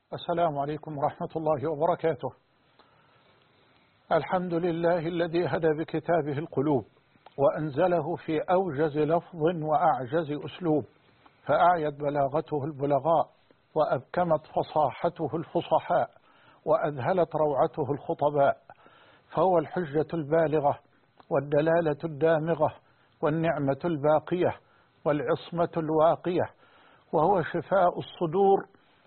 السلام عليكم ورحمة الله وبركاته. الحمد لله الذي هدى بكتابه القلوب وأنزله في أوجز لفظ وأعجز أسلوب، فأعيت بلاغته البلغاء وأبكمت فصاحته الفصحاء وأذهلت روعته الخطباء، فهو الحجة البالغة والدلالة الدامغة والنعمة الباقية والعصمة الواقية، وهو شفاء الصدور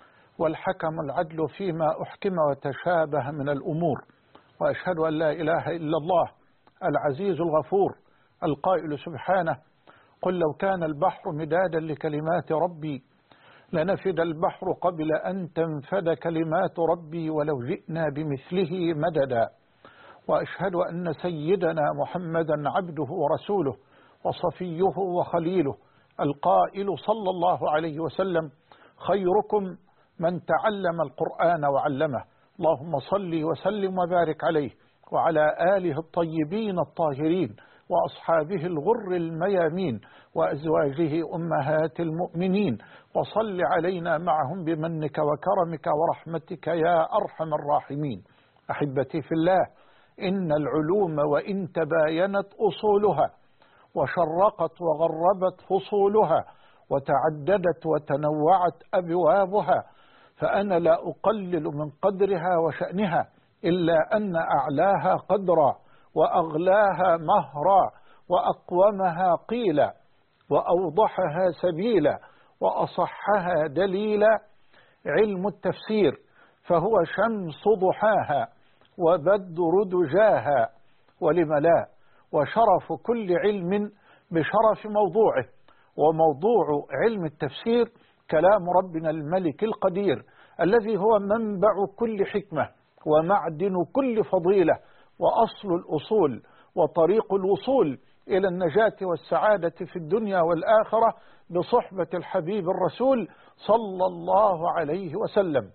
والحكم العدل فيما أحكم وتشابه من الأمور. وأشهد أن لا إله إلا الله العزيز الغفور القائل سبحانه: قل لو كان البحر مدادا لكلمات ربي لنفد البحر قبل أن تنفد كلمات ربي ولو جئنا بمثله مددا. وأشهد أن سيدنا محمدا عبده ورسوله وصفيه وخليله القائل صلى الله عليه وسلم: خيركم من تعلم القرآن وعلمه. اللهم صل وسلم وبارك عليه وعلى آله الطيبين الطاهرين وأصحابه الغر الميامين وأزواجه أمهات المؤمنين، وصل علينا معهم بمنك وكرمك ورحمتك يا أرحم الراحمين. أحبتي في الله، إن العلوم وإن تباينت أصولها وشرقت وغربت فصولها وتعددت وتنوعت أبوابها، فأنا لا أقلل من قدرها وشأنها، إلا أن أعلاها قدرا وأغلاها مهرا وأقومها قيلا وأوضحها سبيلا وأصحها دليلا علم التفسير، فهو شمس ضحاها وبدر دجاها، ولم لا، وشرف كل علم بشرف موضوعه. وموضوع علم التفسير كلام ربنا الملك القدير الذي هو منبع كل حكمة ومعدن كل فضيلة وأصل الأصول وطريق الوصول إلى النجاة والسعادة في الدنيا والآخرة بصحبة الحبيب الرسول صلى الله عليه وسلم.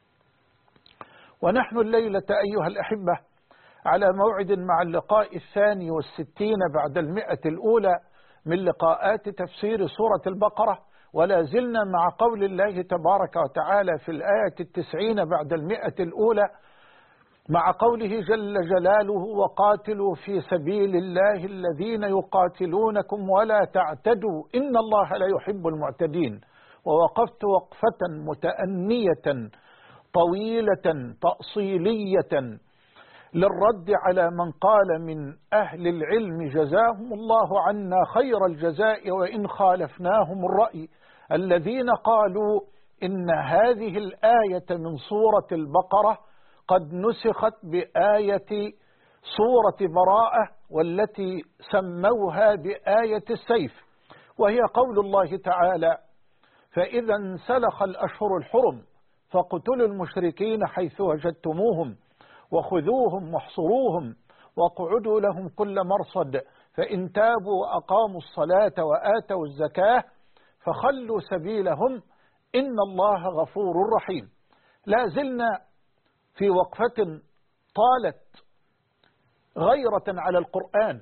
ونحن الليلة أيها الأحبة على موعد مع اللقاء 62 بعد 100 الأولى من لقاءات تفسير سورة البقرة، ولا زلنا مع قول الله تبارك وتعالى في الآية 90 بعد 100 الأولى مع قوله جل جلاله: وقاتلوا في سبيل الله الذين يقاتلونكم ولا تعتدوا إن الله لا يحب المعتدين. ووقفت وقفة متأنية طويلة تأصيلية للرد على من قال من أهل العلم جزاهم الله عنا خير الجزاء وإن خالفناهم الرأي، الذين قالوا إن هذه الآية من سورة البقرة قد نسخت بآية سورة براءة، والتي سموها بآية السيف، وهي قول الله تعالى: فإذا انسلخ الأشهر الحرم فاقتلوا المشركين حيث وجدتموهم وخذوهم واحصروهم واقعدوا لهم كل مرصد فإن تابوا وأقاموا الصلاة وآتوا الزكاة فخلوا سبيلهم إن الله غفور رحيم. لا زلنا في وقفة طالت غيرة على القرآن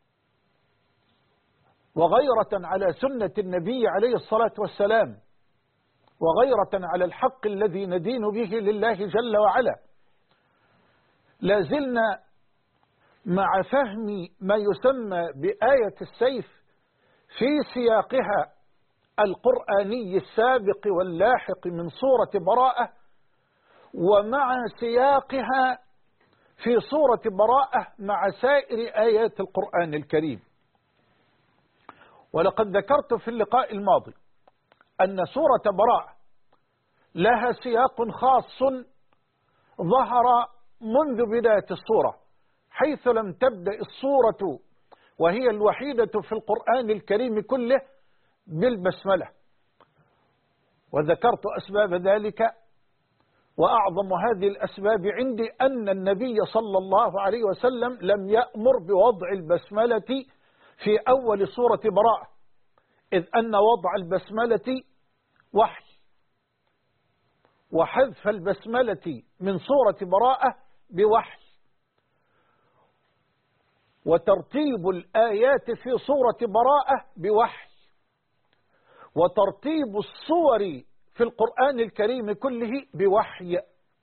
وغيرة على سنة النبي عليه الصلاة والسلام وغيرة على الحق الذي ندين به لله جل وعلا. لا زلنا مع فهم ما يسمى بآية السيف في سياقها القرآني السابق واللاحق من سورة براءة، ومع سياقها في سورة براءة مع سائر آيات القرآن الكريم. ولقد ذكرت في اللقاء الماضي أن سورة براءة لها سياق خاص ظهر منذ بداية السورة، حيث لم تبدأ السورة وهي الوحيدة في القرآن الكريم كله بالبسملة، وذكرت أسباب ذلك. وأعظم هذه الأسباب عندي أن النبي صلى الله عليه وسلم لم يأمر بوضع البسملة في أول سورة براءة، إذ أن وضع البسملة وحي، وحذف البسملة من سورة براءة بوحي، وترتيب الآيات في سورة براءة بوحي، وترتيب الصور في القرآن الكريم كله بوحي.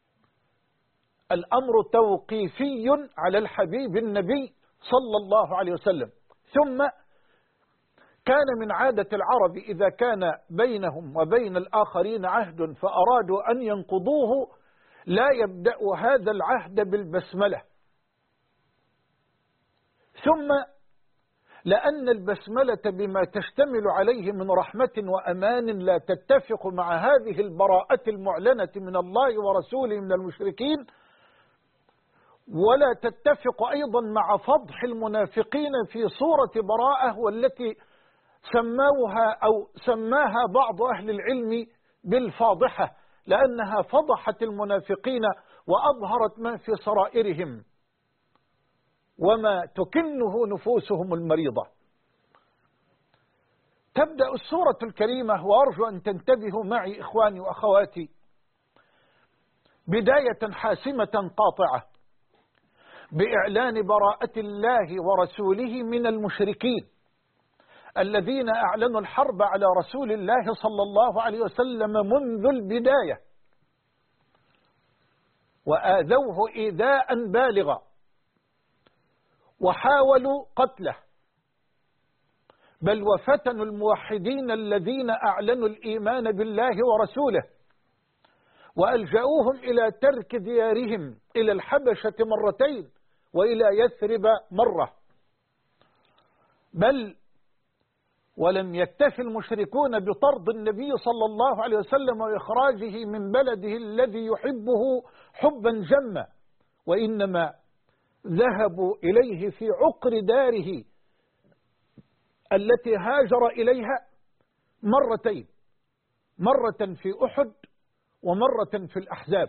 الأمر توقيفي على الحبيب النبي صلى الله عليه وسلم. ثم كان من عادة العرب إذا كان بينهم وبين الآخرين عهد فأرادوا أن ينقضوه لا يبدأ هذا العهد بالبسملة. ثم لأن البسملة بما تشتمل عليه من رحمة وأمان لا تتفق مع هذه البراءة المعلنة من الله ورسوله من المشركين، ولا تتفق أيضا مع فضح المنافقين في صورة براءة، والتي سماها بعض أهل العلم بالفاضحة، لأنها فضحت المنافقين وأظهرت ما في سرائرهم وما تكنه نفوسهم المريضة. تبدأ السورة الكريمة، وأرجو أن تنتبهوا معي إخواني وأخواتي، بداية حاسمة قاطعة بإعلان براءة الله ورسوله من المشركين الذين أعلنوا الحرب على رسول الله صلى الله عليه وسلم منذ البداية، وآذوه إيذاء بالغا، وحاولوا قتله، بل وفتنوا الموحدين الذين أعلنوا الإيمان بالله ورسوله، وألجأوهم إلى ترك ديارهم إلى الحبشة مرتين وإلى يثرب مرة. بل ولم يكتفي المشركون بطرد النبي صلى الله عليه وسلم وإخراجه من بلده الذي يحبه حبا جما، وإنما ذهبوا إليه في عقر داره التي هاجر إليها مرتين، مرة في أحد ومرة في الأحزاب،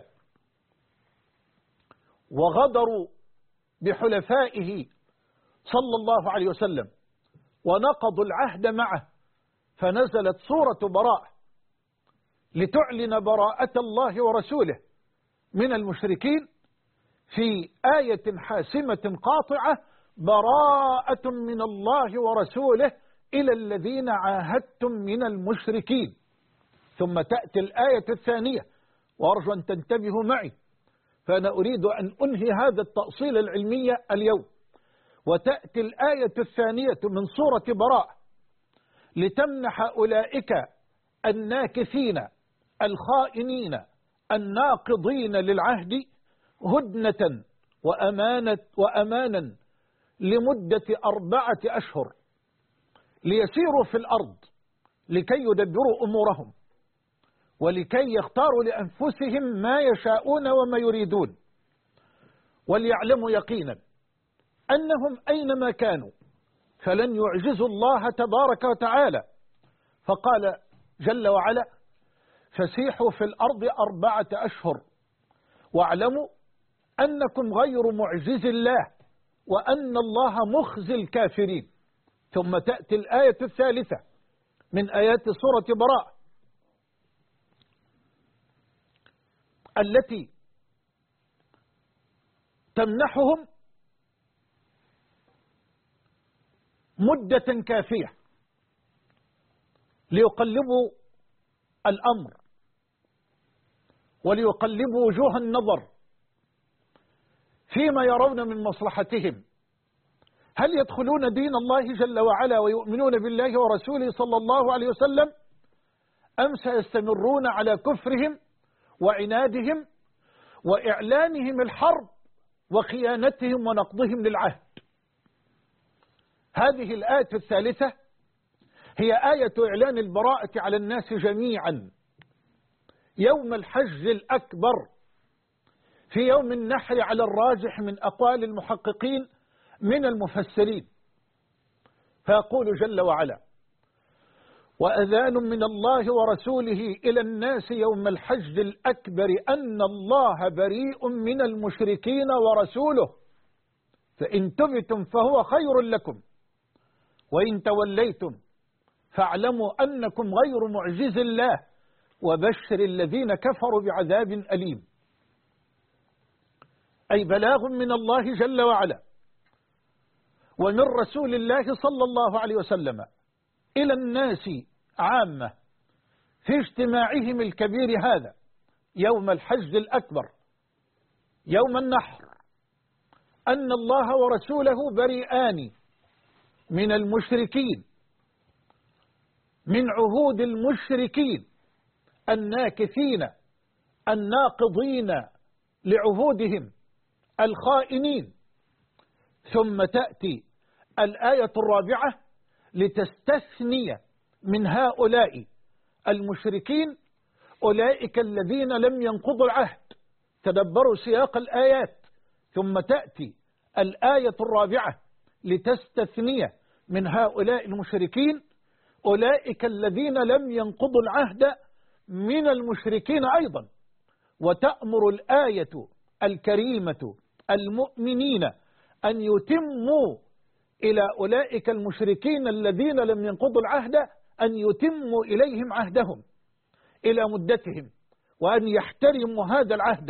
وغدروا بحلفائه صلى الله عليه وسلم ونقضوا العهد معه، فنزلت سورة براءة لتعلن براءة الله ورسوله من المشركين في آية حاسمة قاطعة: براءة من الله ورسوله إلى الذين عاهدتم من المشركين. ثم تأتي الآية الثانية، وأرجو أن تنتبهوا معي، فأنا أريد أن أنهي هذا التأصيل العلمي اليوم. وتأتي الآية الثانية من سورة براءة لتمنح أولئك الناكثين الخائنين الناقضين للعهد هدنة وأمانا لمدة 4 أشهر ليسيروا في الأرض لكي يدبروا أمورهم، ولكي يختاروا لأنفسهم ما يشاءون وما يريدون، وليعلموا يقينا أنهم أينما كانوا فلن يعجزوا الله تبارك وتعالى. فقال جل وعلا: فسيحوا في الأرض 4 أشهر واعلموا أنكم غير معجز الله وأن الله مخزي الكافرين. ثم تأتي الآية الثالثة من آيات سورة براءة التي تمنحهم مدة كافية ليقلبوا الأمر وليقلبوا وجوه النظر فيما يرون من مصلحتهم. هل يدخلون دين الله جل وعلا ويؤمنون بالله ورسوله صلى الله عليه وسلم، أم سيستمرون على كفرهم وعنادهم وإعلانهم الحرب وخيانتهم ونقضهم للعهد؟ هذه الآية الثالثة هي آية إعلان البراءة على الناس جميعا يوم الحج الأكبر، في يوم النحر على الراجح من أقوال المحققين من المفسرين. فيقول جل وعلا: وأذان من الله ورسوله إلى الناس يوم الحج الأكبر أن الله بريء من المشركين ورسوله فإن تبتم فهو خير لكم وإن توليتم فاعلموا أنكم غير معجز الله وبشر الذين كفروا بعذاب أليم. أي بلاغ من الله جل وعلا ومن رسول الله صلى الله عليه وسلم إلى الناس عامة في اجتماعهم الكبير هذا يوم الحج الأكبر يوم النحر أن الله ورسوله بريئان من المشركين، من عهود المشركين الناكثين الناقضين لعهودهم الخائنين. ثم تأتي الآية الرابعة لتستثني من هؤلاء المشركين أولئك الذين لم ينقضوا العهد. تدبروا سياق الآيات. ثم تأتي الآية الرابعة لتستثني من هؤلاء المشركين أولئك الذين لم ينقضوا العهد من المشركين أيضا. وتأمر الآية الكريمة المؤمنين أن يتموا إلى أولئك المشركين الذين لم ينقضوا العهد، أن يتموا إليهم عهدهم إلى مدتهم، وأن يحترموا هذا العهد.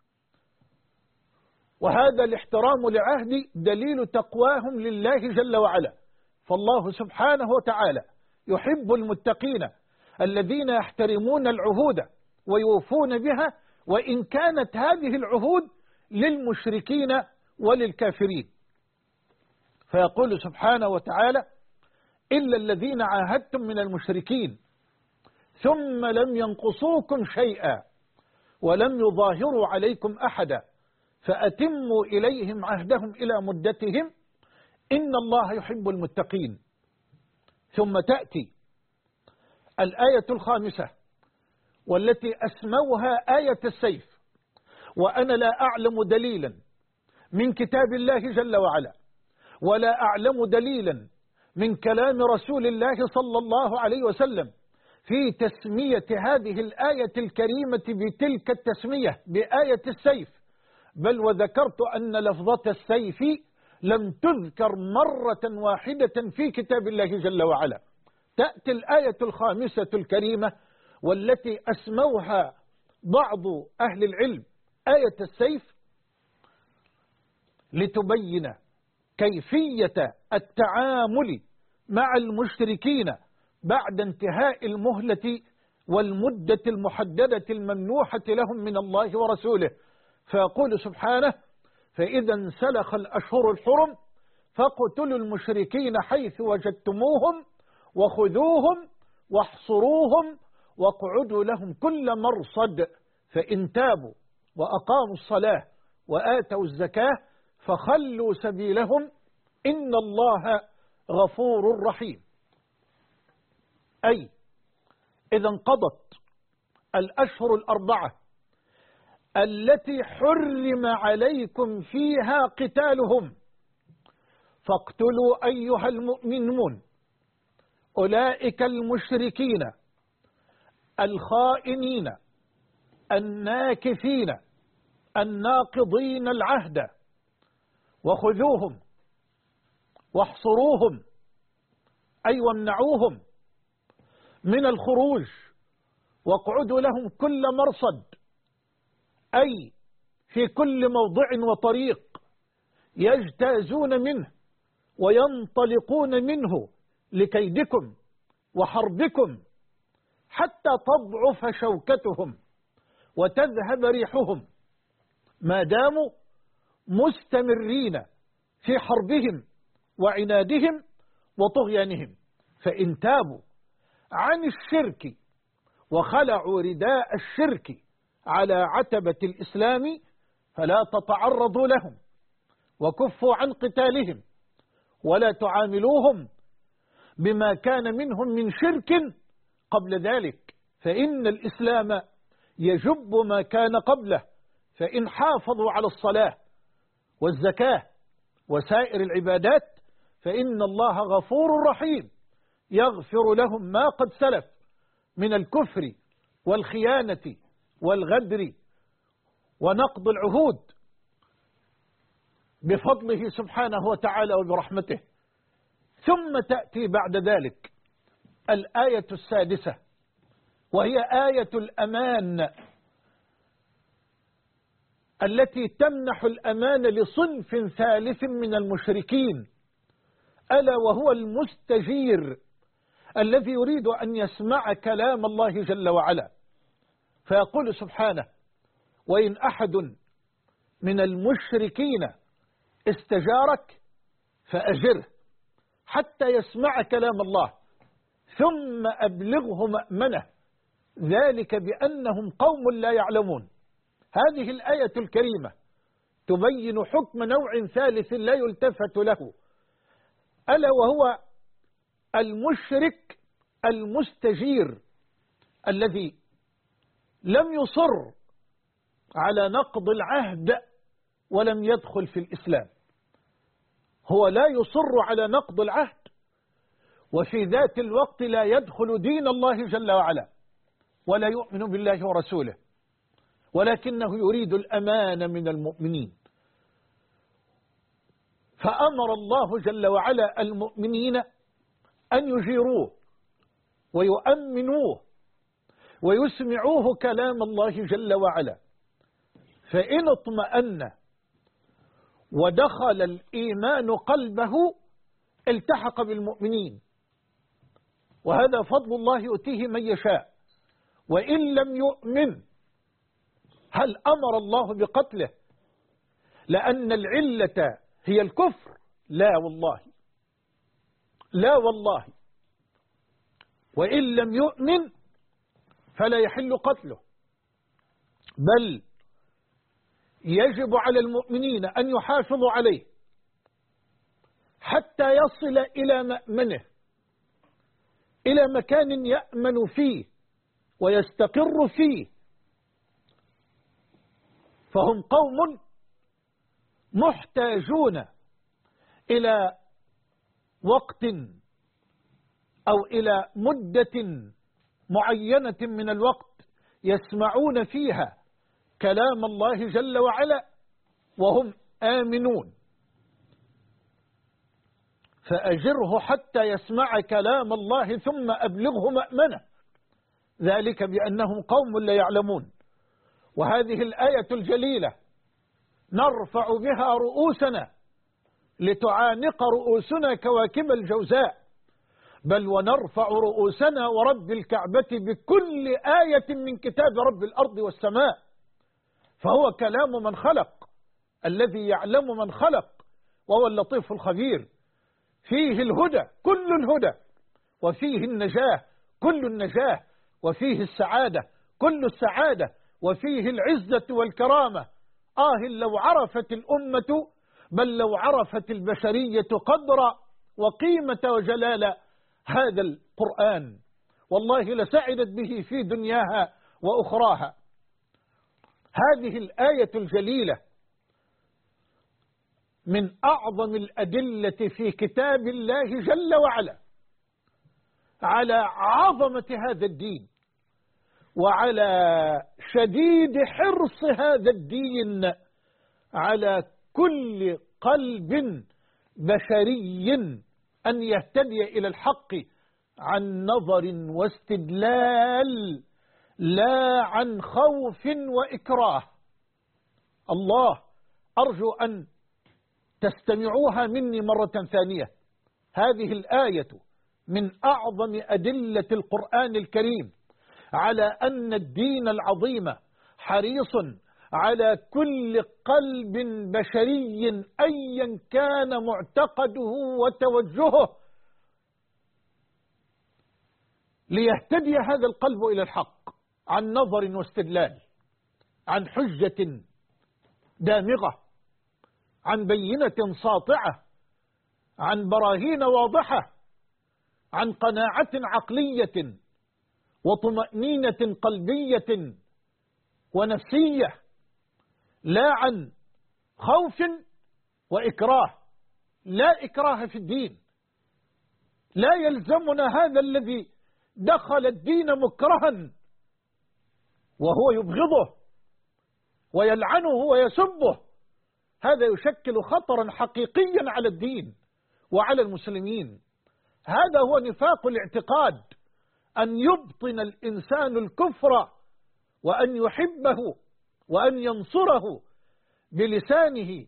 وهذا الاحترام لعهد دليل تقواهم لله جل وعلا. فالله سبحانه وتعالى يحب المتقين الذين يحترمون العهود ويوفون بها، وإن كانت هذه العهود للمشركين وللكافرين. فيقول سبحانه وتعالى: إلا الذين عاهدتم من المشركين ثم لم ينقصوكم شيئا ولم يظاهروا عليكم أحدا فأتموا إليهم عهدهم إلى مدتهم إن الله يحب المتقين. ثم تأتي الآية الخامسة والتي أسموها آية السيف، وأنا لا أعلم دليلا من كتاب الله جل وعلا ولا أعلم دليلا من كلام رسول الله صلى الله عليه وسلم في تسمية هذه الآية الكريمة بتلك التسمية بآية السيف، بل وذكرت أن لفظة السيف لم تذكر مرة واحدة في كتاب الله جل وعلا. تأتي الآية الخامسة الكريمة والتي أسموها بعض أهل العلم آية السيف لتبين كيفية التعامل مع المشركين بعد انتهاء المهلة والمدة المحددة الممنوحة لهم من الله ورسوله. فيقول سبحانه: فإذا انسلخ الأشهر الحرم فاقتلوا المشركين حيث وجدتموهم وخذوهم واحصروهم واقعدوا لهم كل مرصد فإن تابوا وأقاموا الصلاة وآتوا الزكاة فخلوا سبيلهم إن الله غفور رحيم. أي إذا انقضت الأشهر الأربعة التي حرم عليكم فيها قتالهم فاقتلوا أيها المؤمنون أولئك المشركين الخائنين الناكثين الناقضين العهد وخذوهم واحصروهم أي وامنعوهم من الخروج واقعدوا لهم كل مرصد، أي في كل موضع وطريق يجتازون منه وينطلقون منه لكيدكم وحربكم حتى تضعف شوكتهم وتذهب ريحهم ما داموا مستمرين في حربهم وعنادهم وطغيانهم. فإن تابوا عن الشرك وخلعوا رداء الشرك على عتبة الإسلام فلا تتعرضوا لهم وكفوا عن قتالهم ولا تعاملوهم بما كان منهم من شرك قبل ذلك، فإن الإسلام يجب ما كان قبله. فإن حافظوا على الصلاة والزكاة وسائر العبادات فإن الله غفور رحيم يغفر لهم ما قد سلف من الكفر والخيانة والغدر ونقض العهود بفضله سبحانه وتعالى وبرحمته. ثم تأتي بعد ذلك الآية السادسة وهي آية الأمان التي تمنح الأمان لصنف ثالث من المشركين، ألا وهو المستجير الذي يريد أن يسمع كلام الله جل وعلا، فيقول سبحانه: وإن أحد من المشركين استجارك فأجره حتى يسمع كلام الله ثم أبلغه مأمنه ذلك بأنهم قوم لا يعلمون. هذه الآية الكريمة تبين حكم نوع ثالث لا يلتفت له، ألا وهو المشرك المستجير الذي لم يصر على نقض العهد ولم يدخل في الإسلام. هو لا يصر على نقض العهد وفي ذات الوقت لا يدخل دين الله جل وعلا ولا يؤمن بالله ورسوله، ولكنه يريد الأمان من المؤمنين. فأمر الله جل وعلا المؤمنين أن يجيروه ويؤمنوه ويسمعوه كلام الله جل وعلا، فإن اطمأن ودخل الإيمان قلبه التحق بالمؤمنين، وهذا فضل الله يؤتيه من يشاء. وإن لم يؤمن هل أمر الله بقتله لأن العلة هي الكفر؟ لا والله، لا والله. وإن لم يؤمن فلا يحل قتله، بل يجب على المؤمنين أن يحافظوا عليه حتى يصل إلى مأمنه، إلى مكان يأمن فيه ويستقر فيه. فهم قوم محتاجون إلى وقت أو إلى مدة معينة من الوقت يسمعون فيها كلام الله جل وعلا وهم آمنون. فأجره حتى يسمع كلام الله ثم أبلغه مأمنه ذلك بأنهم قوم لا يعلمون. وهذه الآية الجليلة نرفع بها رؤوسنا لتعانق رؤوسنا كواكب الجوزاء، بل ونرفع رؤوسنا ورب الكعبة بكل آية من كتاب رب الأرض والسماء، فهو كلام من خلق الذي يعلم من خلق وهو اللطيف الخبير. فيه الهدى كل الهدى، وفيه النجاة كل النجاة، وفيه السعادة كل السعادة، وفيه العزة والكرامة. لو عرفت الأمة، بل لو عرفت البشرية قدر وقيمة وجلال هذا القرآن والله لسعدت به في دنياها وأخراها. هذه الآية الجليلة من أعظم الأدلة في كتاب الله جل وعلا على عظمة هذا الدين وعلى شديد حرص هذا الدين على كل قلب بشري أن يهتدي إلى الحق عن نظر واستدلال لا عن خوف وإكراه. الله أرجو أن تستمعوها مني مرة ثانية. هذه الآية من أعظم أدلة القرآن الكريم على أن الدين العظيم حريص على كل قلب بشري أيا كان معتقده وتوجهه ليهتدي هذا القلب إلى الحق عن نظر واستدلال، عن حجة دامغة، عن بينة ساطعة، عن براهين واضحة، عن قناعة عقلية وطمأنينة قلبية ونفسية، لا عن خوف وإكراه. لا إكراه في الدين، لا يلزمنا هذا الذي دخل الدين مكرها وهو يبغضه ويلعنه ويسبه، هذا يشكل خطرا حقيقيا على الدين وعلى المسلمين. هذا هو نفاق الاعتقاد، أن يبطن الإنسان الكفر وأن يحبه وأن ينصره بلسانه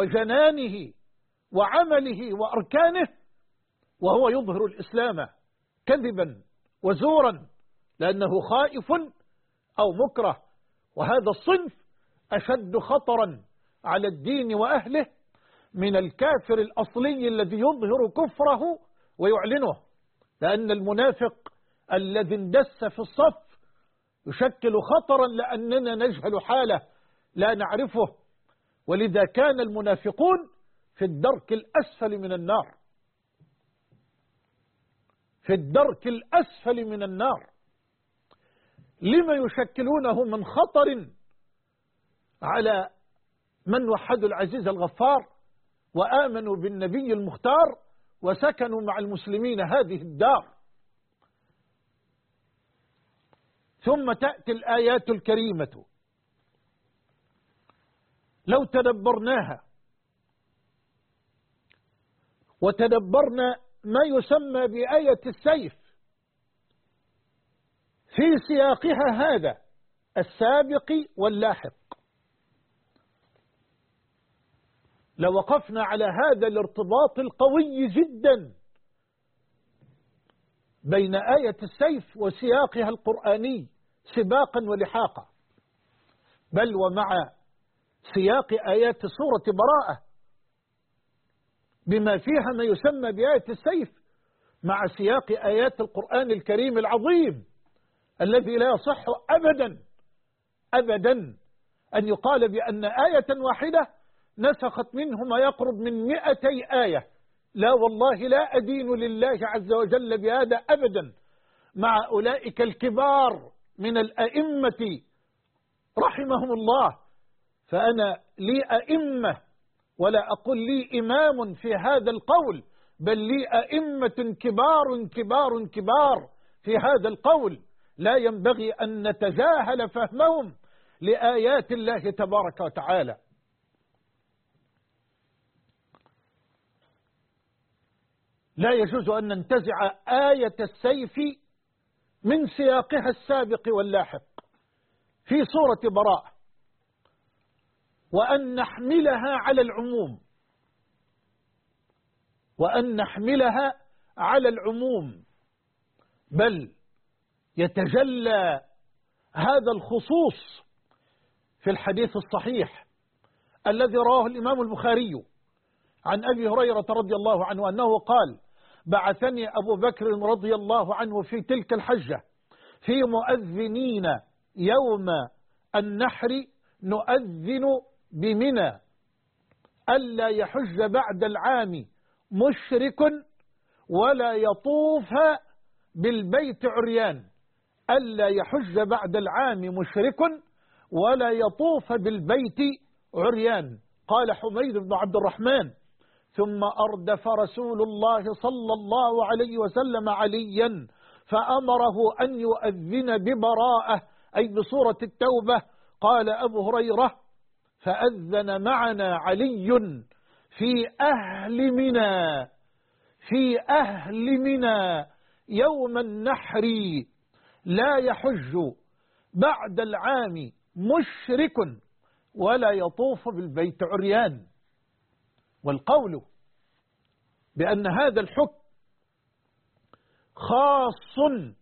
وجنانه وعمله وأركانه وهو يظهر الإسلام كذبا وزورا لأنه خائف أو مكره. وهذا الصنف أشد خطرا على الدين وأهله من الكافر الأصلي الذي يظهر كفره ويعلنه، لأن المنافق الذي اندس في الصف يشكل خطرا لأننا نجهل حاله لا نعرفه. ولذا كان المنافقون في الدرك الأسفل من النار، في الدرك الأسفل من النار. لما يشكلونه من خطر على من وحدوا العزيز الغفار وآمنوا بالنبي المختار وسكنوا مع المسلمين هذه الدار. ثم تأتي الآيات الكريمة لو تدبرناها وتدبرنا ما يسمى بآية السيف في سياقها هذا السابق واللاحق، لوقفنا على هذا الارتباط القوي جدا بين آية السيف وسياقها القرآني سباقا ولحاقا، بل ومع سياق آيات سورة براءة بما فيها ما يسمى بآية السيف مع سياق آيات القرآن الكريم العظيم الذي لا يصح أبدا أن يقال بأن آية واحدة نسخت منه ما يقرب من 200 آية. لا والله، لا أدين لله عز وجل بهذا أبدا، مع أولئك الكبار من الأئمة رحمهم الله. فأنا لي أئمة، ولا أقول لي إمام في هذا القول، بل لي أئمة كبار كبار كبار في هذا القول، لا ينبغي أن نتجاهل فهمهم لآيات الله تبارك وتعالى. لا يجوز أن ننتزع آية السيف من سياقها السابق واللاحق في سورة براءة وأن نحملها على العموم، بل يتجلى هذا الخصوص في الحديث الصحيح الذي رواه الإمام البخاري عن أبي هريرة رضي الله عنه أنه قال: بعثني أبو بكر رضي الله عنه في تلك الحجة في مؤذنين يوم النحر نؤذن بمنى ألا يحج بعد العام مشرك ولا يطوف بالبيت عريان، ألا يحج بعد العام مشرك ولا يطوف بالبيت عريان. قال حميد بن عبد الرحمن: ثم أردف رسول الله صلى الله عليه وسلم عليا فأمره أن يؤذن ببراءة أي بسورة التوبة. قال أبو هريرة: فأذن معنا علي في أهل منى يوم النحر لا يحج بعد العام مشرك ولا يطوف بالبيت عريان. والقول بأن هذا الحكم خاص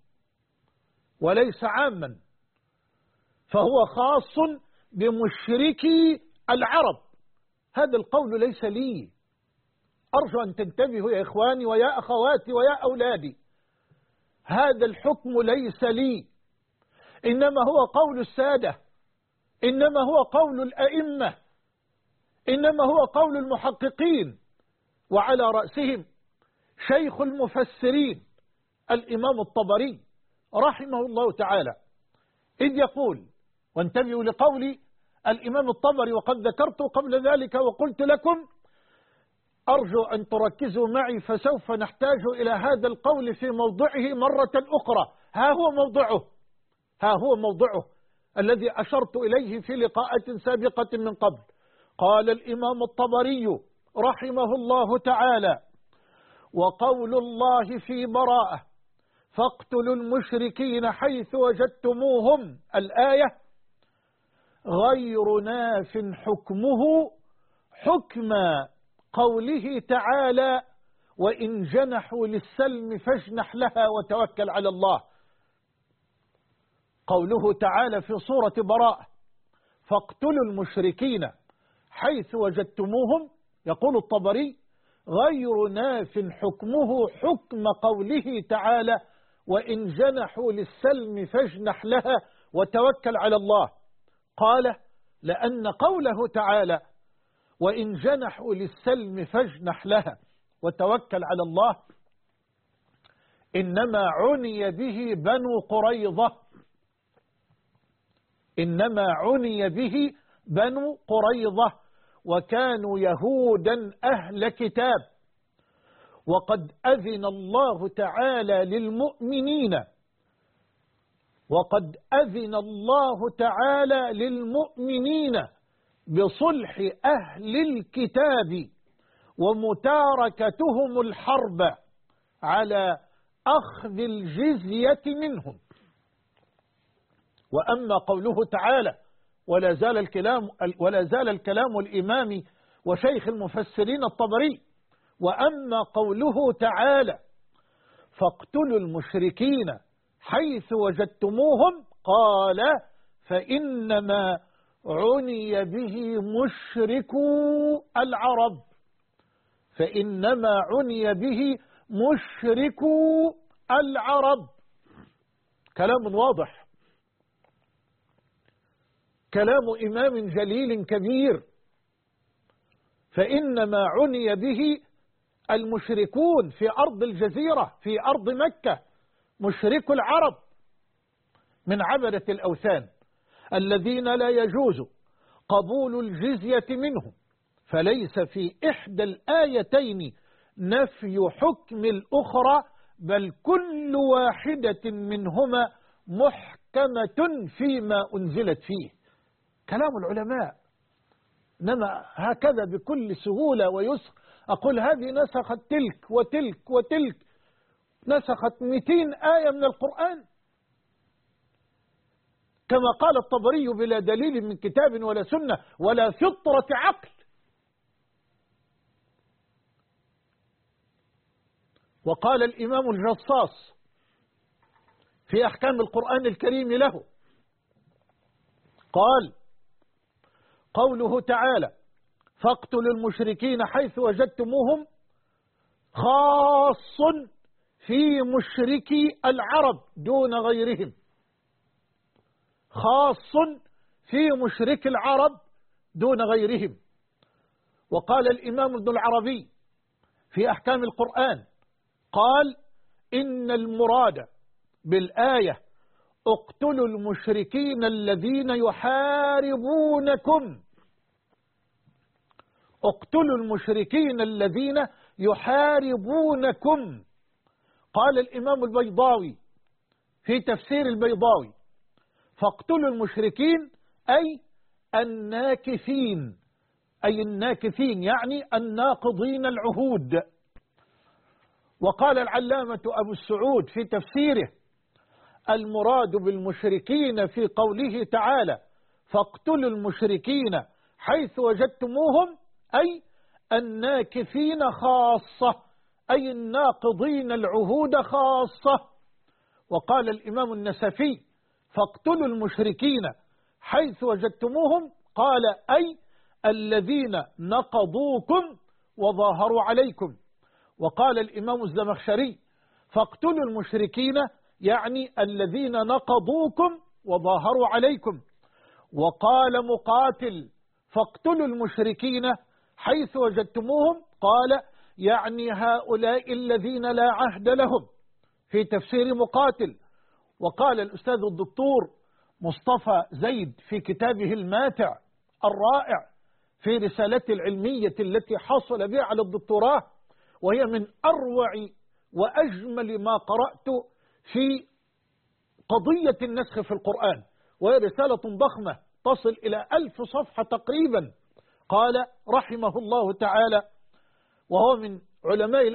وليس عاما، فهو خاص بمشركي العرب، هذا القول ليس لي. أرجو أن تنتبهوا يا إخواني ويا أخواتي ويا أولادي، هذا الحكم ليس لي، إنما هو قول السادة، إنما هو قول الأئمة، إنما هو قول المحققين، وعلى رأسهم شيخ المفسرين الإمام الطبري رحمه الله تعالى، إذ يقول، وانتبهوا لقول الإمام الطبري وقد ذكرت قبل ذلك وقلت لكم أرجو أن تركزوا معي فسوف نحتاج إلى هذا القول في موضعه مرة أخرى. ها هو موضعه الذي أشرت إليه في لقاءات سابقة من قبل. قال الإمام الطبري رحمه الله تعالى: وقول الله في براءة فاقتلوا المشركين حيث وجدتموهم، الآية غير ناف حكمه حكم قوله تعالى: وإن جنحوا للسلم فاجنح لها وتوكل على الله. قوله تعالى في سورة براءة: فاقتلوا المشركين حيث وجدتموهم، يقول الطبري: غير ناف حكمه حكم قوله تعالى: وإن جنحوا للسلم فاجنح لها وتوكل على الله. قال: لأن قوله تعالى: وإن جنحوا للسلم فاجنح لها وتوكل على الله إنما عني به بنو قريظة، إنما عني به بنو قريظة، وكانوا يهودا أهل كتاب، وقد أذن الله تعالى للمؤمنين، وقد أذن الله تعالى للمؤمنين بصلح أهل الكتاب ومتاركتهم الحرب على أخذ الجزية منهم. وأما قوله تعالى: ولا زال الكلام الإمام وشيخ المفسرين الطبري: وأما قوله تعالى: فاقتلوا المشركين حيث وجدتموهم، قال: فإنما عني به مشركو العرب، فإنما عني به مشركو العرب. كلام واضح، كلام إمام جليل كبير. فإنما عني به المشركون في أرض الجزيرة، في أرض مكة، مشركو العرب من عبدة الأوثان الذين لا يجوز قبول الجزية منهم. فليس في إحدى الآيتين نفي حكم الأخرى، بل كل واحدة منهما محكمة فيما أنزلت فيه. كلام العلماء. إنما هكذا بكل سهولة ويسر أقول هذه نسخت تلك وتلك وتلك، نسخت 200 آية من القرآن كما قال الطبري: بلا دليل من كتاب ولا سنة ولا فطرة عقل. وقال الإمام الجصاص في أحكام القرآن الكريم له، قال: قوله تعالى: فاقتلوا المشركين حيث وجدتموهم، خاص في مشركي العرب دون غيرهم، خاص في مشرك العرب دون غيرهم. وقال الإمام ابن العربي في أحكام القرآن، قال: إن المراد بالآية اقتلوا المشركين الذين يحاربونكم، اقتلوا المشركين الذين يحاربونكم. قال الإمام البيضاوي في تفسير البيضاوي: فاقتلوا المشركين أي الناكثين، أي الناكثين يعني الناقضين العهود. وقال العلامة أبو السعود في تفسيره: المراد بالمشركين في قوله تعالى: فاقتلوا المشركين حيث وجدتموهم، أي الناكثين خاصة، أي الناقضين العهود خاصة. وقال الإمام النسفي: فاقتلوا المشركين حيث وجدتموهم، قال: أي الذين نقضوكم وظاهروا عليكم. وقال الإمام الزمخشري: فاقتلوا المشركين يعني الذين نقضوكم وظاهروا عليكم. وقال مقاتل: فاقتلوا المشركين حيث وجدتموهم، قال: يعني هؤلاء الذين لا عهد لهم، في تفسير مقاتل. وقال الأستاذ الدكتور مصطفى زيد في كتابه الماتع الرائع في رسالته العلمية التي حصل بها على الدكتوراه، وهي من أروع وأجمل ما قرأت في قضية النسخ في القرآن، وهي رسالة ضخمة تصل إلى 1000 صفحة تقريبا. قال رحمه الله تعالى، وهو من علماء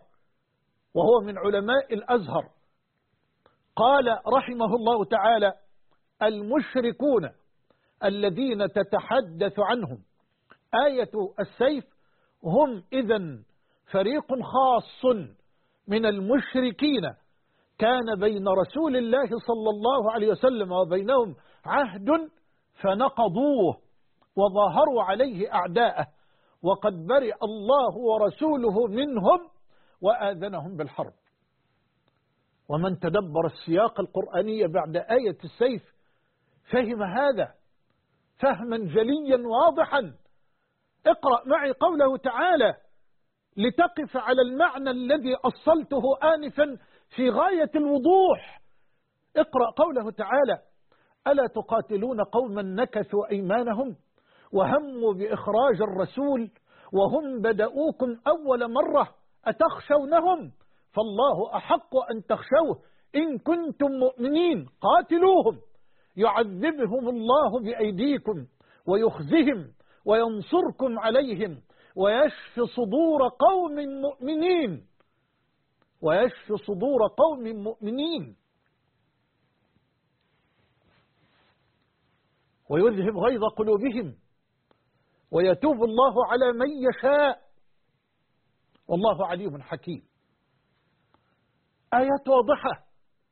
الأزهر، قال رحمه الله تعالى: المشركون الذين تتحدث عنهم آية السيف هم إذن فريق خاص من المشركين كان بين رسول الله صلى الله عليه وسلم وبينهم عهد فنقضوه وظاهروا عليه أعداءه، وقد برئ الله ورسوله منهم وآذنهم بالحرب. ومن تدبر السياق القرآني بعد آية السيف فهم هذا فهما جليا واضحا. اقرأ معي قوله تعالى لتقف على المعنى الذي أصلته آنفا في غاية الوضوح. اقرأ قوله تعالى: ألا تقاتلون قوما نكثوا أيمانهم وهموا بإخراج الرسول وهم بدؤوكم أول مرة أتخشونهم فالله أحق أن تخشوه إن كنتم مؤمنين قاتلوهم يعذبهم الله بأيديكم ويخزهم وينصركم عليهم ويشفي صدور قوم مؤمنين ويذهب غيظ قلوبهم ويتوب الله على من يشاء والله عليم حكيم. آيات واضحة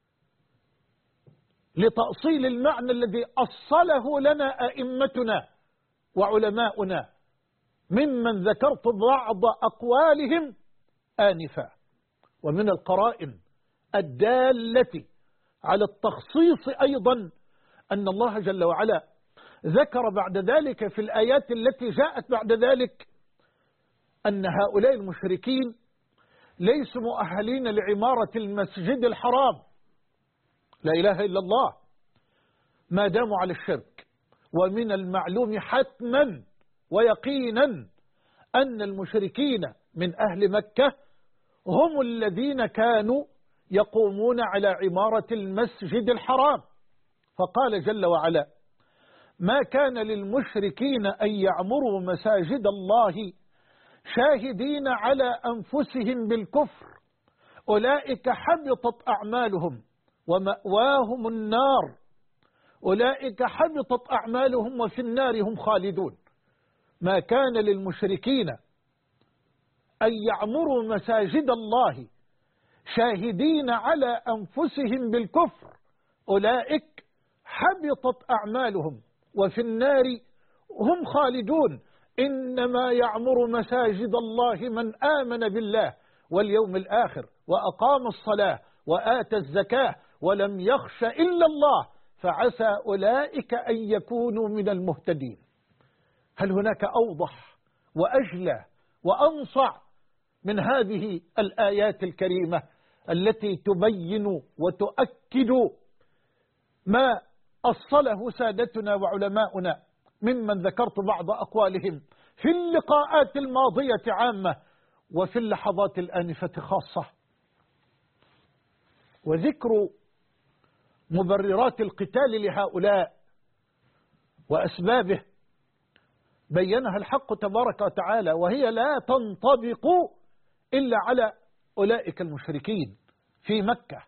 لتأصيل المعنى الذي أصله لنا أئمتنا وعلماؤنا ممن ذكرت بعض أقوالهم آنفا، ومن القرائن الدالة على التخصيص أيضا أن الله جل وعلا ذكر بعد ذلك في الآيات التي جاءت بعد ذلك أن هؤلاء المشركين ليسوا مؤهلين لعمارة المسجد الحرام، لا إله إلا الله، ما داموا على الشرك. ومن المعلوم حتما ويقينا أن المشركين من أهل مكة هم الذين كانوا يقومون على عمارة المسجد الحرام. فقال جل وعلا: ما كان للمشركين أن يعمروا مساجد الله شاهدين على أنفسهم بالكفر أولئك حبطت أعمالهم ومأواهم النار أولئك حبطت أعمالهم وفي النار هم خالدون. ما كان للمشركين أن يعمروا مساجد الله شاهدين على أنفسهم بالكفر أولئك حبطت أعمالهم وفي النار هم خالدون. إنما يعمر مساجد الله من آمن بالله واليوم الآخر وأقام الصلاة وآتى الزكاة ولم يخش إلا الله فعسى أولئك أن يكونوا من المهتدين. هل هناك أوضح وأجلى وأنصع من هذه الآيات الكريمة التي تبين وتؤكد ما أصله سادتنا وعلماؤنا ممن ذكرت بعض أقوالهم في اللقاءات الماضية عامة وفي اللحظات الآنفة خاصة؟ وذكر مبررات القتال لهؤلاء وأسبابه بينها الحق تبارك وتعالى، وهي لا تنطبق إلا على أولئك المشركين في مكة.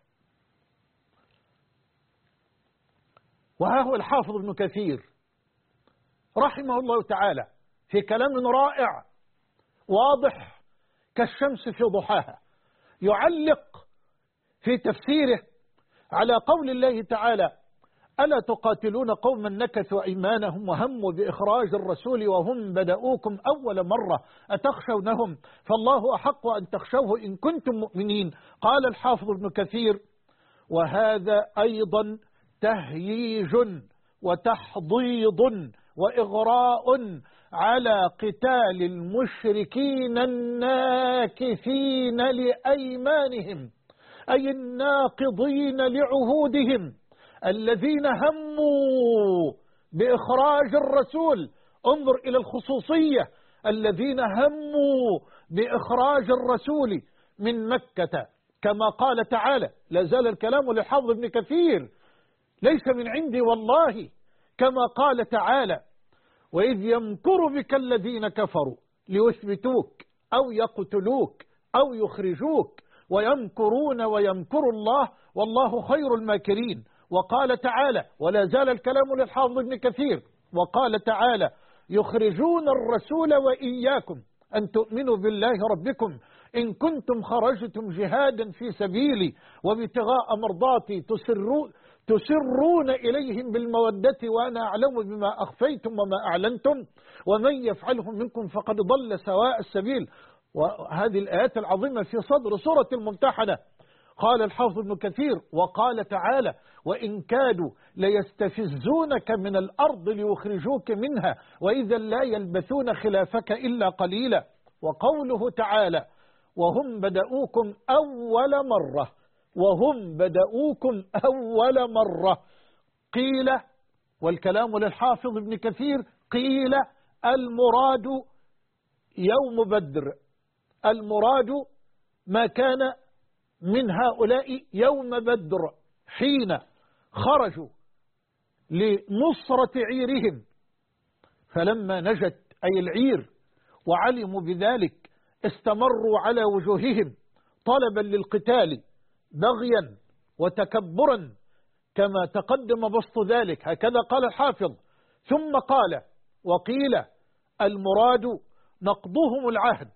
وها هو الحافظ ابن كثير رحمه الله تعالى في كلام رائع واضح كالشمس في ضحاها يعلق في تفسيره على قول الله تعالى: ألا تقاتلون قوما نكثوا أيمانهم وهموا بإخراج الرسول وهم بدؤوكم أول مرة أتخشونهم فالله أحق أن تخشوه إن كنتم مؤمنين. قال الحافظ ابن كثير: وهذا أيضا تهييج وتحضيض وإغراء على قتال المشركين الناكثين لأيمانهم أي الناقضين لعهودهم الذين هموا بإخراج الرسول. انظر إلى الخصوصية: الذين هموا بإخراج الرسول من مكة، كما قال تعالى، لا زال الكلام للحافظ ابن كثير ليس من عندي والله، كما قال تعالى: وإذ يمكر بك الذين كفروا ليثبتوك أو يقتلوك أو يخرجوك ويمكرون ويمكر الله والله خير الماكرين. وقال تعالى، ولا زال الكلام للحافظ ابن كثير، وقال تعالى: يخرجون الرسول وإياكم أن تؤمنوا بالله ربكم إن كنتم خرجتم جهادا في سبيلي وابتغاء مرضاتي تسرون إليهم بالمودة وأنا أعلم بما أخفيتم وما أعلنتم ومن يفعله منكم فقد ضل سواء السبيل. وهذه الآيات العظيمة في صدر سورة الممتحنة. قال الحافظ ابن كثير وقال تعالى وإن كادوا ليستفزونك من الأرض ليخرجوك منها وإذا لا يلبثون خلافك إلا قليلا. وقوله تعالى وهم بدأوكم أول مرة قيل، والكلام للحافظ ابن كثير، قيل المراد يوم بدر، المراد ما كان من هؤلاء يوم بدر حين خرجوا لنصرة عيرهم، فلما نجت أي العير وعلموا بذلك استمروا على وجوههم طلبا للقتال بغيا وتكبرا كما تقدم بسط ذلك. هكذا قال الحافظ. ثم قال وقيل المراد نقضهم العهد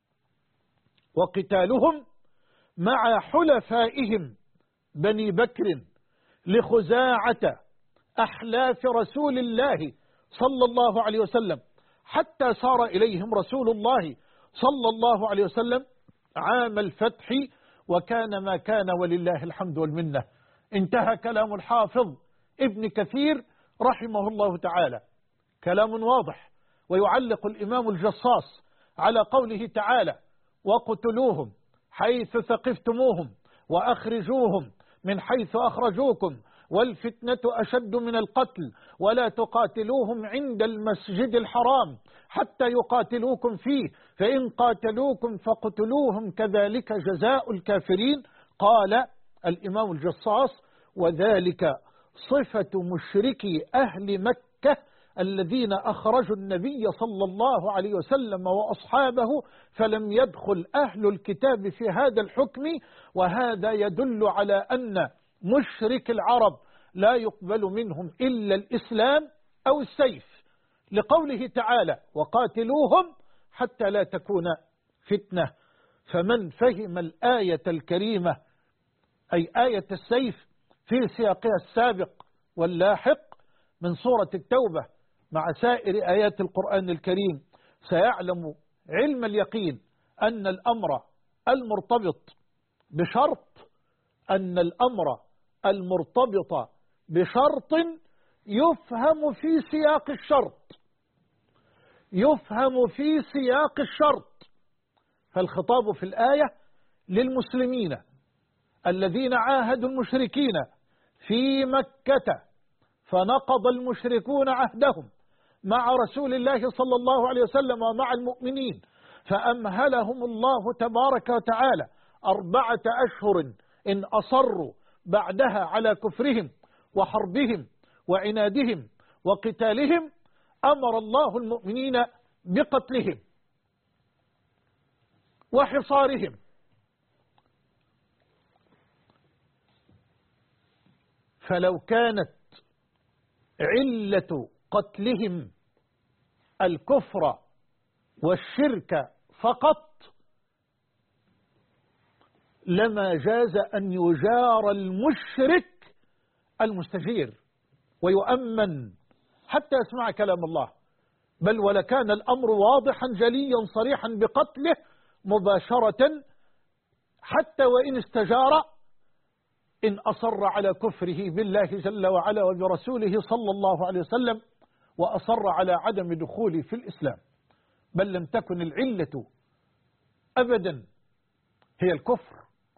وقتالهم مع حلفائهم بني بكر لخزاعة أحلاف رسول الله صلى الله عليه وسلم حتى سار إليهم رسول الله صلى الله عليه وسلم عام الفتح وكان ما كان ولله الحمد والمنة. انتهى كلام الحافظ ابن كثير رحمه الله تعالى. كلام واضح. ويعلق الإمام الجصاص على قوله تعالى وقتلوهم حيث ثقفتموهم وأخرجوهم من حيث أخرجوكم والفتنة أشد من القتل ولا تقاتلوهم عند المسجد الحرام حتى يقاتلوكم فيه فإن قاتلوكم فاقتلوهم كذلك جزاء الكافرين. قال الإمام الجصاص وذلك صفة مشركي أهل مكة الذين أخرجوا النبي صلى الله عليه وسلم وأصحابه فلم يدخل أهل الكتاب في هذا الحكم. وهذا يدل على أن مشرك العرب لا يقبل منهم إلا الإسلام أو السيف، لقوله تعالى وقاتلوهم حتى لا تكون فتنة. فمن فهم الآية الكريمة أي آية السيف في سياقها السابق واللاحق من سورة التوبة مع سائر آيات القرآن الكريم سيعلم علم اليقين أن الأمر المرتبط بشرط يفهم في سياق الشرط. فالخطاب في الآية للمسلمين الذين عاهدوا المشركين في مكة فنقض المشركون عهدهم مع رسول الله صلى الله عليه وسلم ومع المؤمنين فأمهلهم الله تبارك وتعالى 4 أشهر إن أصروا بعدها على كفرهم وحربهم وعنادهم وقتالهم أمر الله المؤمنين بقتلهم وحصارهم. فلو كانت علة قتلهم الكفر والشرك فقط لما جاز أن يجار المشرك المستجير ويؤمن حتى يسمع كلام الله، بل ولكان الأمر واضحا جليا صريحا بقتله مباشرة حتى وإن استجار إن أصر على كفره بالله جل وعلا وبرسوله صلى الله عليه وسلم وأصر على عدم دخوله في الإسلام، بل لم تكن العلة أبدا هي الكفر،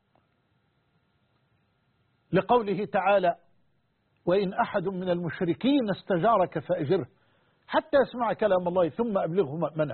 لقوله تعالى وإن أحد من المشركين استجارك فأجره حتى يسمع كلام الله ثم أبلغه مأمنه.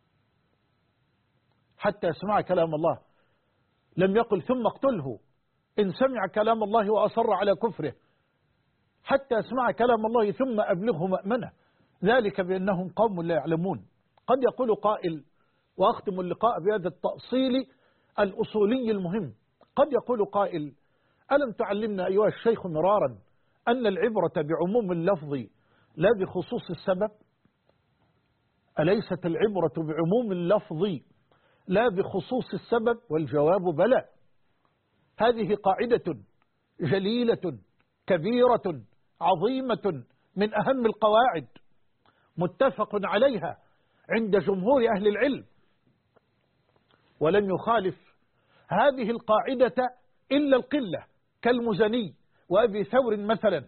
حتى يسمع كلام الله، لم يقل ثم اقتله إن سمع كلام الله وأصر على كفره، حتى يسمع كلام الله ثم أبلغه مأمنه، ذلك بأنهم قوم لا يعلمون. قد يقول قائل، وأختم اللقاء بهذا التأصيل الأصولي المهم، قد يقول قائل ألم تعلمنا أيها الشيخ مرارا أن العبرة بعموم اللفظ لا بخصوص السبب؟ أليست العبرة بعموم اللفظ لا بخصوص السبب، والجواب بلى. هذه قاعدة جليلة كبيرة عظيمة من أهم القواعد متفق عليها عند جمهور أهل العلم، ولم يخالف هذه القاعدة إلا القلة كالمزني وأبي ثور مثلا.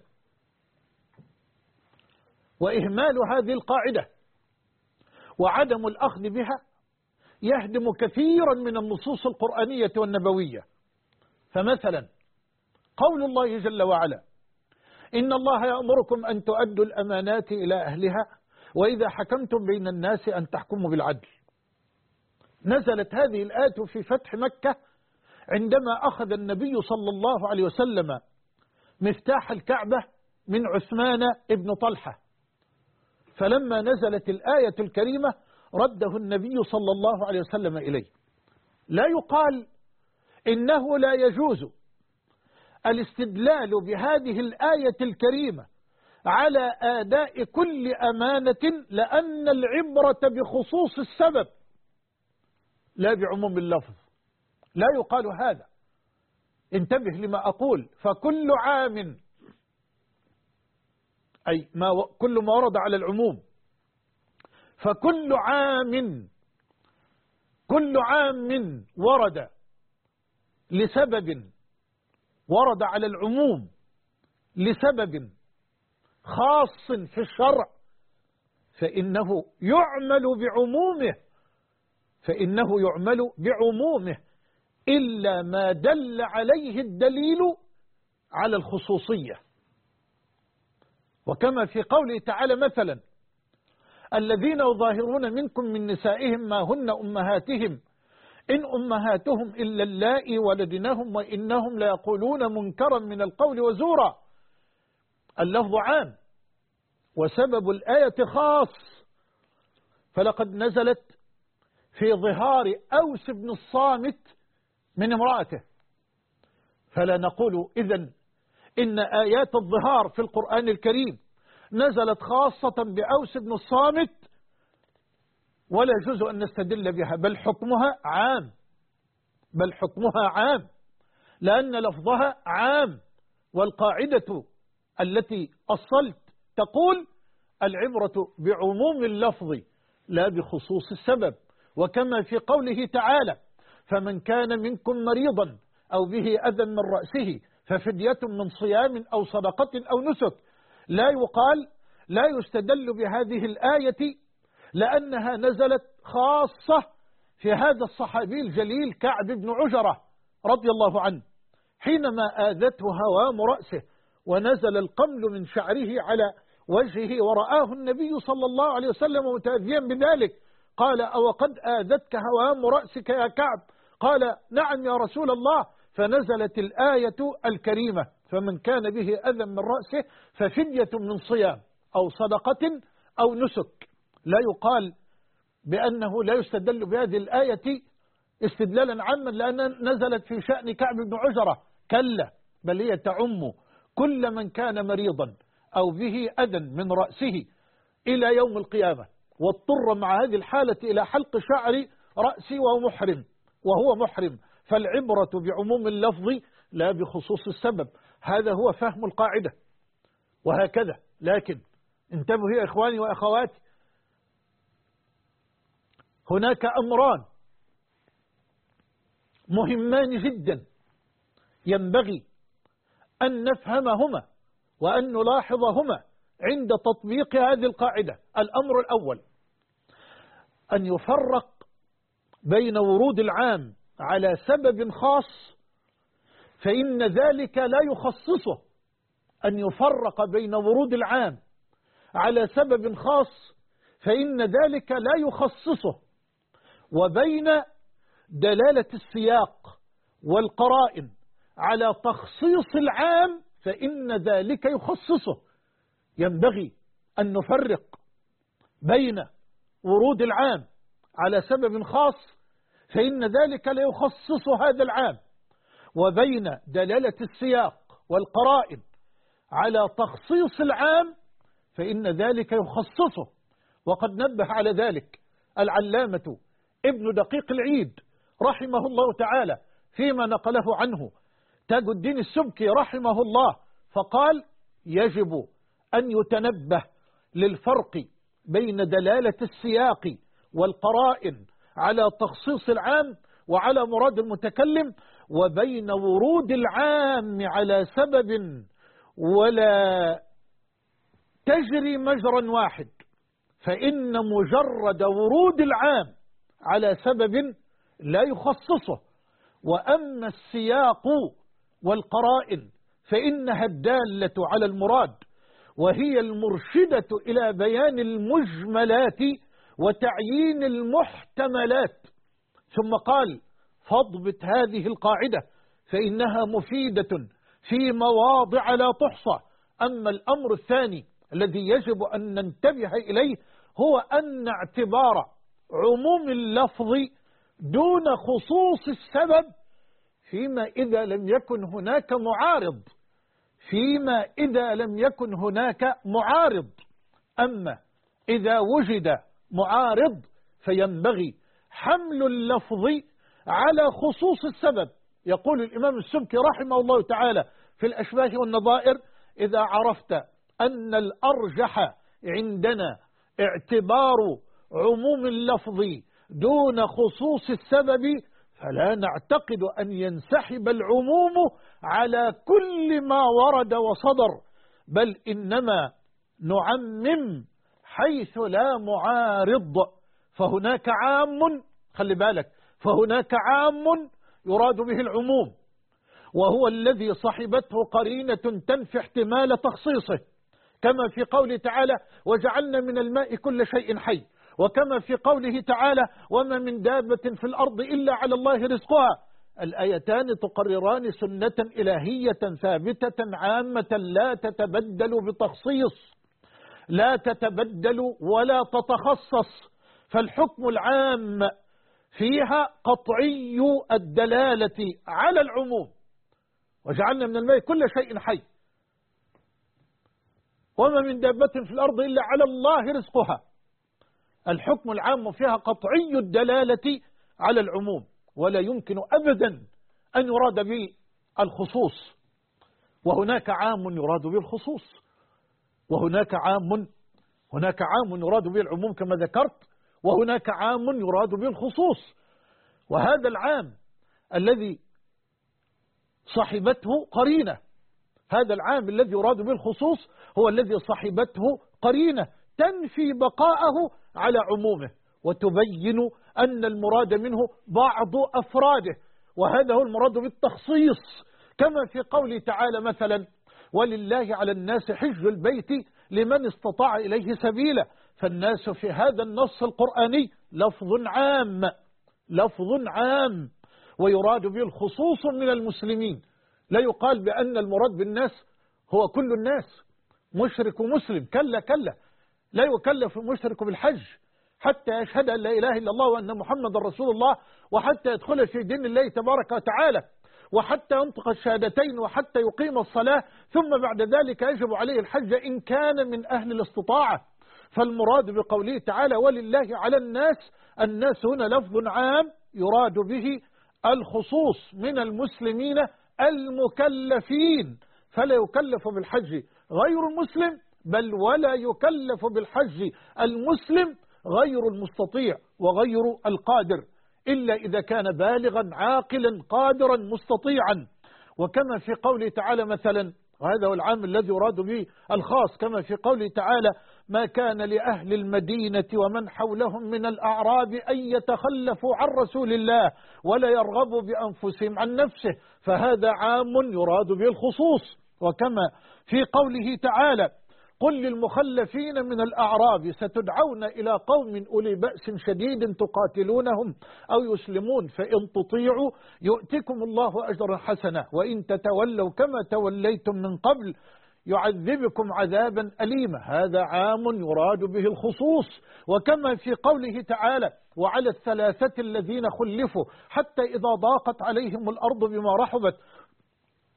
وإهمال هذه القاعدة وعدم الأخذ بها يهدم كثيرا من النصوص القرآنية والنبوية. فمثلا قول الله جل وعلا: إن الله يأمركم أن تؤدوا الأمانات إلى أهلها وإذا حكمتم بين الناس أن تحكموا بالعدل. نزلت هذه الآية في فتح مكة عندما أخذ النبي صلى الله عليه وسلم مفتاح الكعبة من عثمان ابن طلحة، فلما نزلت الآية الكريمة رده النبي صلى الله عليه وسلم إليه. لا يقال إنه لا يجوز الاستدلال بهذه الآية الكريمة على أداء كل أمانة، لأن العبرة بخصوص السبب لا بعموم اللفظ. لا يقال هذا، انتبه لما أقول. فكل عام، أي كل ما ورد على العموم، فكل عام ورد لسبب، ورد على العموم لسبب خاص في الشرع، فإنه يعمل بعمومه إلا ما دل عليه الدليل على الخصوصية. وكما في قوله تعالى مثلا: الذين يظاهرون منكم من نسائهم ما هن أمهاتهم إن أمهاتهم إلا اللائي ولدنهم وإنهم ليقولون منكرا من القول وزورا. اللفظ عام وسبب الآية خاص، فلقد نزلت في ظهار أوس بن الصامت من امرأته، فلا نقول إذن إن آيات الظهار في القرآن الكريم نزلت خاصة بأوس بن الصامت ولا يجوز أن نستدل بها، بل حكمها عام، لأن لفظها عام. والقاعدة التي أصلت تقول: العبرة بعموم اللفظ لا بخصوص السبب. وكما في قوله تعالى: فمن كان منكم مريضا أو به أذى من رأسه ففدية من صيام أو صدقة أو نسك. لا يستدل بهذه الآية لأنها نزلت خاصة في هذا الصحابي الجليل كعب بن عجرة رضي الله عنه، حينما آذته هوام رأسه ونزل القمل من شعره على وجهه ورآه النبي صلى الله عليه وسلم متأذيا بذلك، قال: أو قد آذتك هوام رأسك يا كعب؟ قال: نعم يا رسول الله. فنزلت الآية الكريمة: فمن كان به أذى من رأسه ففدية من صيام أو صدقة أو نسك. لا يقال بأنه لا يستدل بهذه الآية استدلالا عاما لأنها نزلت في شأن كعب بن عجرة، كلا، بل هي تعم كل من كان مريضا أو به أذى من رأسه إلى يوم القيامة، واضطر مع هذه الحالة إلى حلق شعر رأسه وهو محرم. فالعبرة بعموم اللفظ لا بخصوص السبب. هذا هو فهم القاعدة. وهكذا، لكن انتبهوا يا إخواني وأخواتي، هناك أمران مهمان جدا ينبغي أن نفهمهما وأن نلاحظهما عند تطبيق هذه القاعدة. الأمر الأول: أن يفرق بين ورود العام على سبب خاص فإن ذلك لا يخصصه. أن يفرق بين ورود العام على سبب خاص فإن ذلك لا يخصصه، وبين دلالة السياق والقرائن على تخصيص العام فإن ذلك يخصصه. ينبغي أن نفرق بين ورود العام على سبب خاص فإن ذلك لا يخصص هذا العام، وبين دلالة السياق والقرائن على تخصيص العام فإن ذلك يخصصه. وقد نبه على ذلك العلامة ابن دقيق العيد رحمه الله تعالى فيما نقله عنه تاج الدين السبكي رحمه الله، فقال: يجب أن يتنبه للفرق بين دلالة السياق والقرائن على تخصيص العام وعلى مراد المتكلم، وبين ورود العام على سبب ولا تجري مجرا واحد، فإن مجرد ورود العام على سبب لا يخصصه، وأما السياق والقرائن فإنها الدالة على المراد، وهي المرشدة إلى بيان المجملات وتعيين المحتملات. ثم قال: فاضبط هذه القاعدة فإنها مفيدة في مواضع لا تحصى. أما الأمر الثاني الذي يجب أن ننتبه إليه هو أن اعتبار عموم اللفظ دون خصوص السبب فيما إذا لم يكن هناك معارض، أما إذا وجد معارض فينبغي حمل اللفظ على خصوص السبب. يقول الإمام السبكي رحمه الله تعالى في الأشباه والنظائر: إذا عرفت أن الأرجح عندنا اعتبار عموم اللفظ دون خصوص السبب، فلا نعتقد أن ينسحب العموم على كل ما ورد وصدر، بل إنما نعمم حيث لا معارض. فهناك عام، خلي بالك، فهناك عام يراد به العموم، وهو الذي صحبته قرينة تنفي احتمال تخصيصه، كما في قوله تعالى: وجعلنا من الماء كل شيء حي، وكما في قوله تعالى: وما من دابة في الأرض إلا على الله رزقها. الآيتان تقرران سنة إلهية ثابتة عامة لا تتبدل بتخصيص، لا تتبدل ولا تتخصص، فالحكم العام فيها قطعي الدلالة على العموم. وجعلنا من الماء كل شيء حي، وما من دابة في الأرض إلا على الله رزقها. الحكم العام فيها قطعي الدلالة على العموم، ولا يمكن أبدا أن يراد به الخصوص. وهناك عام يراد به الخصوص، وهناك عام يراد به العموم كما ذكرت، وهناك عام يراد به الخصوص. وهذا العام الذي صحبته قرينة، هذا العام الذي يراد به الخصوص هو الذي صحبته قرينة تنفي بقاءه على عمومه، وتبين أن المراد منه بعض أفراده، وهذا هو المراد بالتخصيص، كما في قوله تعالى مثلا: ولله على الناس حج البيت لمن استطاع إليه سبيلا. فالناس في هذا النص القرآني لفظ عام ويراد به الخصوص من المسلمين. لا يقال بأن المراد بالناس هو كل الناس، مشرك ومسلم، كلا، لا يكلف المشرك بالحج حتى يشهد أن لا إله إلا الله وأن محمد رسول الله، وحتى يدخل في دين الله تبارك وتعالى، وحتى ينطق الشهادتين، وحتى يقيم الصلاة، ثم بعد ذلك يجب عليه الحج إن كان من أهل الاستطاعة. فالمراد بقوله تعالى: ولله على الناس هنا لفظ عام يراد به الخصوص من المسلمين المكلفين، فلا يكلف بالحج غير المسلم، بل ولا يكلف بالحج المسلم غير المستطيع وغير القادر، إلا إذا كان بالغا عاقلا قادرا مستطيعا. وكما في قوله تعالى مثلا، وهذا هو العام الذي يراد به الخاص، كما في قوله تعالى: ما كان لأهل المدينة ومن حولهم من الأعراب أن يتخلفوا عن رسول الله ولا يرغبوا بأنفسهم عن نفسه، فهذا عام يراد به الخصوص. وكما في قوله تعالى: قل للمخلفين من الأعراب ستدعون إلى قوم أولي بأس شديد تقاتلونهم أو يسلمون فإن تطيعوا يؤتكم الله أجرا حسنا وإن تتولوا كما توليتم من قبل يعذبكم عذابا أليما. هذا عام يراد به الخصوص. وكما في قوله تعالى: وعلى الثلاثة الذين خلفوا حتى إذا ضاقت عليهم الأرض بما رحبت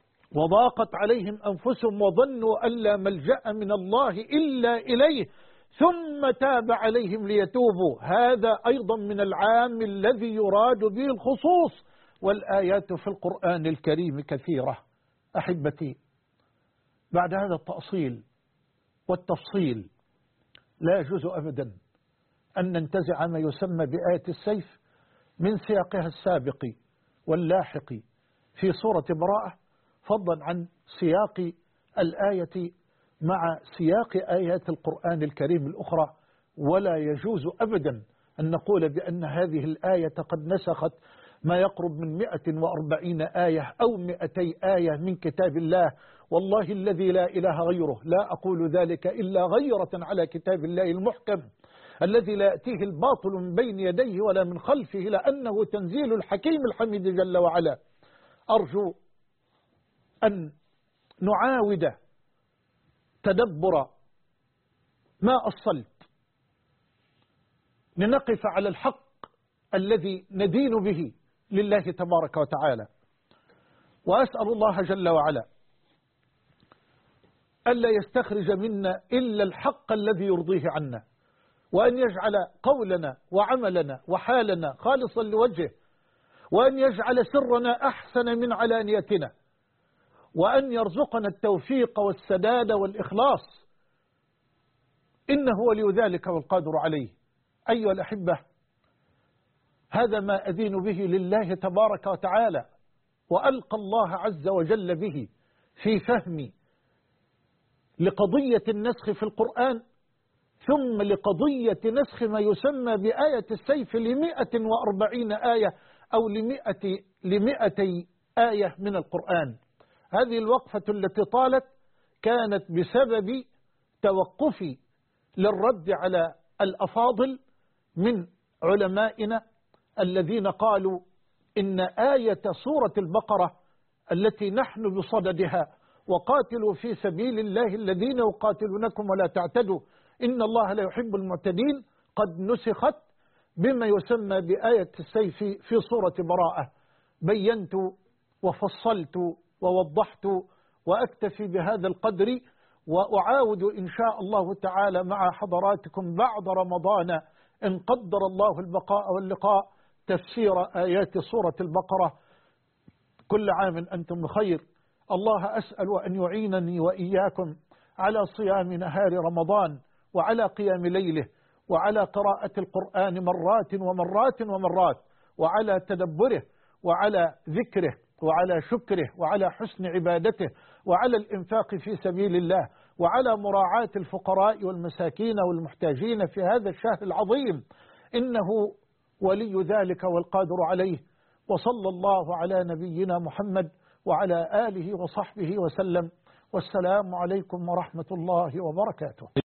وضاقت عليهم أنفسهم وظنوا أن لا ملجأ من الله إلا إليه ثم تاب عليهم ليتوبوا. هذا أيضا من العام الذي يراد به الخصوص، والآيات في القرآن الكريم كثيرة. أحبتي، بعد هذا التأصيل والتفصيل لا يجوز أبدا أن ننتزع ما يسمى بآية السيف من سياقها السابق واللاحق في سورة براءة، فضلا عن سياق الآية مع سياق آيات القرآن الكريم الأخرى. ولا يجوز أبدا أن نقول بأن هذه الآية قد نسخت ما يقرب من 140 آية أو 200 آية من كتاب الله. والله الذي لا إله غيره لا أقول ذلك إلا غيرة على كتاب الله المحكم الذي لا يأتيه الباطل من بين يديه ولا من خلفه، لأنه تنزيل الحكيم الحميد جل وعلا. أرجو أن نعاود تدبر ما أصلت لنقف على الحق الذي ندين به لله تبارك وتعالى. وأسأل الله جل وعلا ألا يستخرج منا إلا الحق الذي يرضيه عنا، وأن يجعل قولنا وعملنا وحالنا خالصا لوجهه، وأن يجعل سرنا أحسن من علانيتنا، وأن يرزقنا التوفيق والسداد والإخلاص، إنه ولي ذلك والقادر عليه. أيها الأحبة، هذا ما أدين به لله تبارك وتعالى، وألقى الله عز وجل به في فهمي لقضية النسخ في القرآن، ثم لقضية نسخ ما يسمى بآية السيف 140 آية أو 200 آية من القرآن. هذه الوقفة التي طالت كانت بسبب توقفي للرد على الأفاضل من علمائنا الذين قالوا إن آية سورة البقرة التي نحن بصددها وقاتلوا في سبيل الله الذين يقاتلونكم ولا تعتدوا إن الله لا يحب المعتدين قد نسخت بما يسمى بآية السيف في سورة براءة. بينت وفصلت ووضحت، وأكتفي بهذا القدر، وأعاود إن شاء الله تعالى مع حضراتكم بعد رمضان إن قدر الله البقاء واللقاء تفسير آيات سورة البقرة. كل عام أنتم بخير. الله أسأل أن يعينني وإياكم على صيام نهار رمضان، وعلى قيام ليله، وعلى قراءة القرآن مرات ومرات ومرات، وعلى تدبره، وعلى ذكره، وعلى شكره، وعلى حسن عبادته، وعلى الإنفاق في سبيل الله، وعلى مراعاة الفقراء والمساكين والمحتاجين في هذا الشهر العظيم، إنه ولي ذلك والقادر عليه. وصلى الله على نبينا محمد وعلى آله وصحبه وسلم، والسلام عليكم ورحمة الله وبركاته.